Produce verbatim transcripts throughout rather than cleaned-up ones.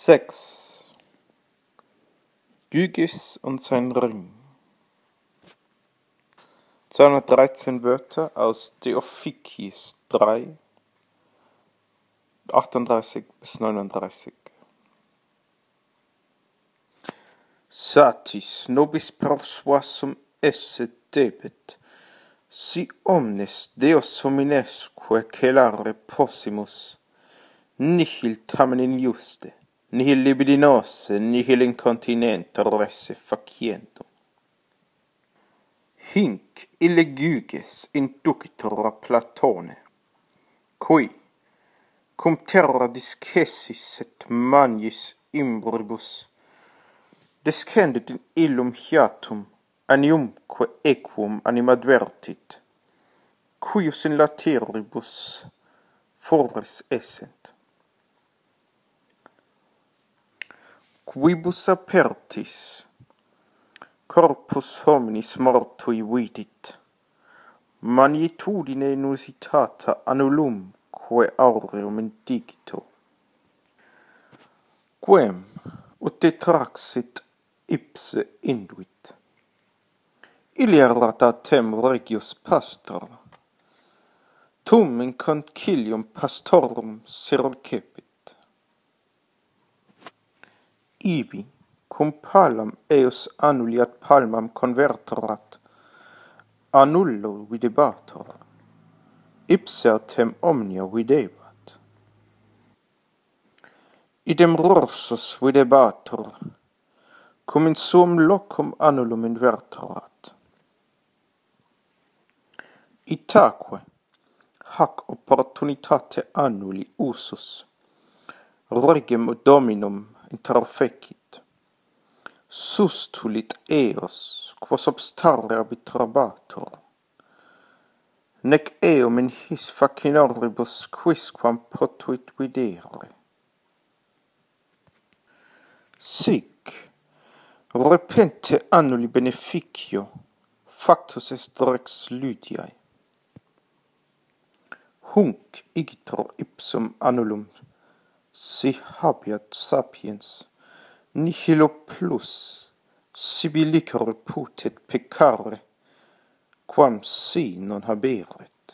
sechs. Gyges und sein Ring. zweihundertdreizehn Wörter aus Theophikis drei, achtunddreißig bis neununddreißig. Satis nobis persuasum esse debet, si omnes Deos hominesque celare possimus, nihil tamen injuste, nihil libidinose, nihil incontinente resse facientum. Hinc ille Gyges inducitur a Platone, qui, cum terra discessis et magis imbribus, descendit in illum hiatum, aniumque equum animadvertit, cuius in lateribus foris essent. Quibus apertis, corpus hominis mortui vidit, magnitudine inusitata annulumque aureum indigito. Quem ut detraxit ipse induit. Ilierat autem regius pastor, tum in concilium pastorum circepit. Ibi, cum palam eos annuli ad palmam converterat, annullo videbator, ipse autem omnia videbat. Idem rorsus videbator, cum in suum locum annulum inverterat. Itaque, hac opportunitate annuli usus, regem dominum interfecit, sustulit eos, quos obstare arbitrabatur, nec eum in his facinoribus quisquam potuit videre. Sic, repente annuli beneficio, factus est rex Lydiae. Hunc igitur ipsum annulum, si habeat sapiens, nihilo plus, sibi licere putet peccare, quam si non haberet.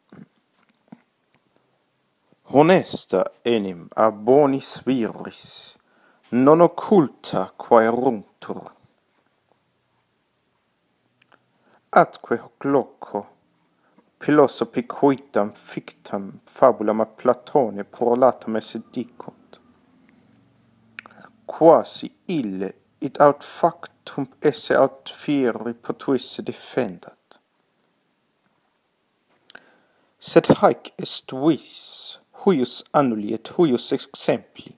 Honesta enim a bonis viris, non occulta quae runctur. Atque hoc loco, philosophi quitam fictam fabulam a Platone prolatam esse dicunt, quasi ille id aut factum esse aut fieri potuisse defendat. Sed haec est vis, huius annuli et huius exempli.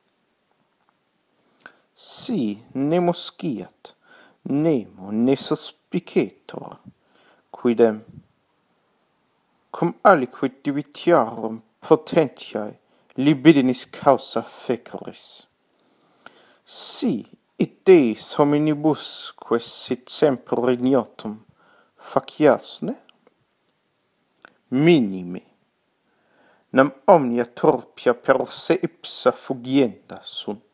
Si nemo sciat, nemo ne suspicetur, quidem, cum aliquid divitiarum potentiae libidinis causa feceris. Si id Deis hominibusque sit semper ignotum faciasne? Minime, nam omnia turpia per se ipsa fugienda sunt.